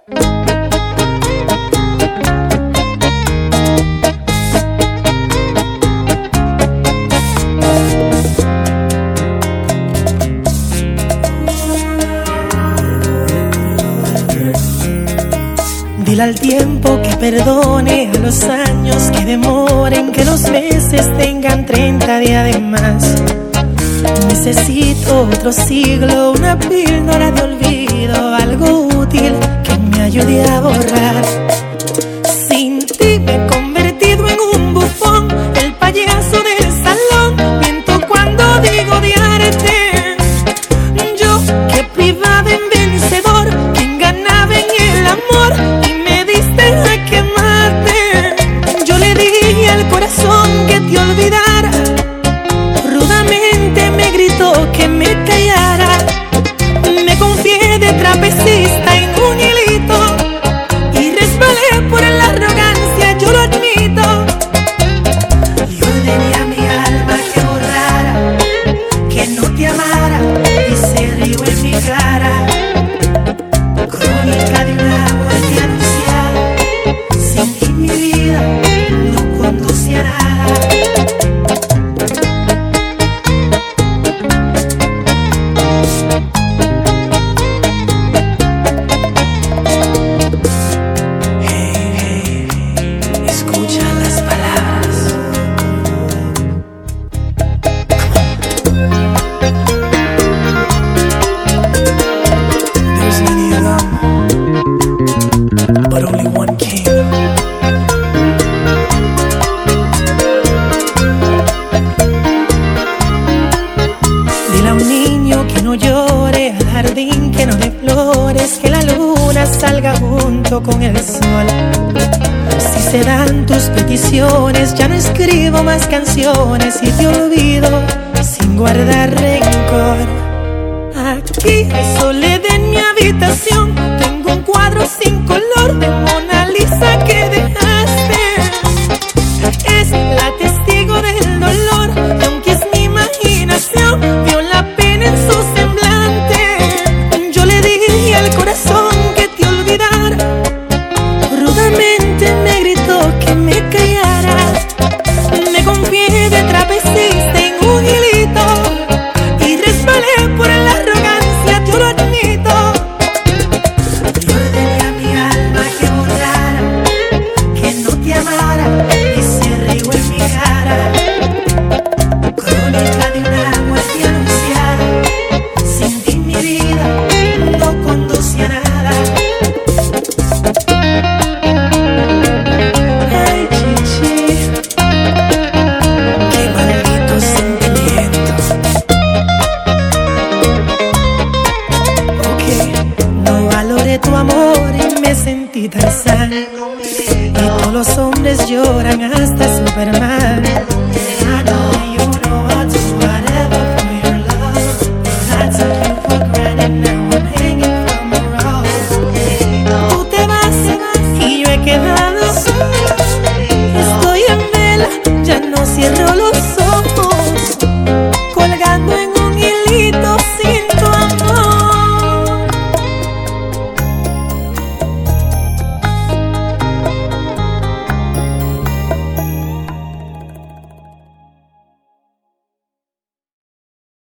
Dile al tiempo que perdone, a los años que demoren, que los meses tengan 30 días de más. Necesito otro siglo, una píldora de olvido, algo útil que me ayude a borrar. Sin ti me he convertido en un bufón, el payaso del salón. Miento cuando digo odiarte. Yo que privaba en vencedor, quien ganaba en el amor, y me diste a quemarte. Yo le dije al corazón que te olvidara, rudamente me gritó que me callara. Me confié de trapecista en un hilito y resbalé por la arrogancia, yo lo admito. Y ordené a mi alma que borrara, que no te amara, y se rió en mi cara. Crónica de una muerte anunciada, sin ti mi vida no conduce a nada. Con el sol, si se dan tus peticiones, ya no escribo más canciones y te olvido sin guardar rencor. Aquí hay soledad en mi habitación, tengo un cuadro sin color de Mona Lisa que dejaste. Es la testigo del dolor, y aunque es mi imaginación, vio la pena en su semblante. Yo le dije al corazón que te olvidara, rudamente me gritó que me callara. Me confié de trapecista en un hilito y resbalé por la arrogancia, yo lo admito. Y ordené a mi alma que borrara, que no te amara, y se rió en mi cara. Crónica de una muerte anunciada, sin ti mi vida no conduce a nada. Tu amor y me sentí tan sano, y todos los hombres lloran hasta Superman.